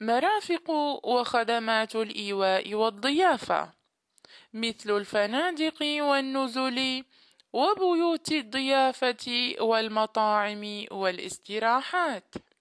مرافق وخدمات الإيواء والضيافة مثل الفنادق والنزل وبيوت الضيافة والمطاعم والاستراحات.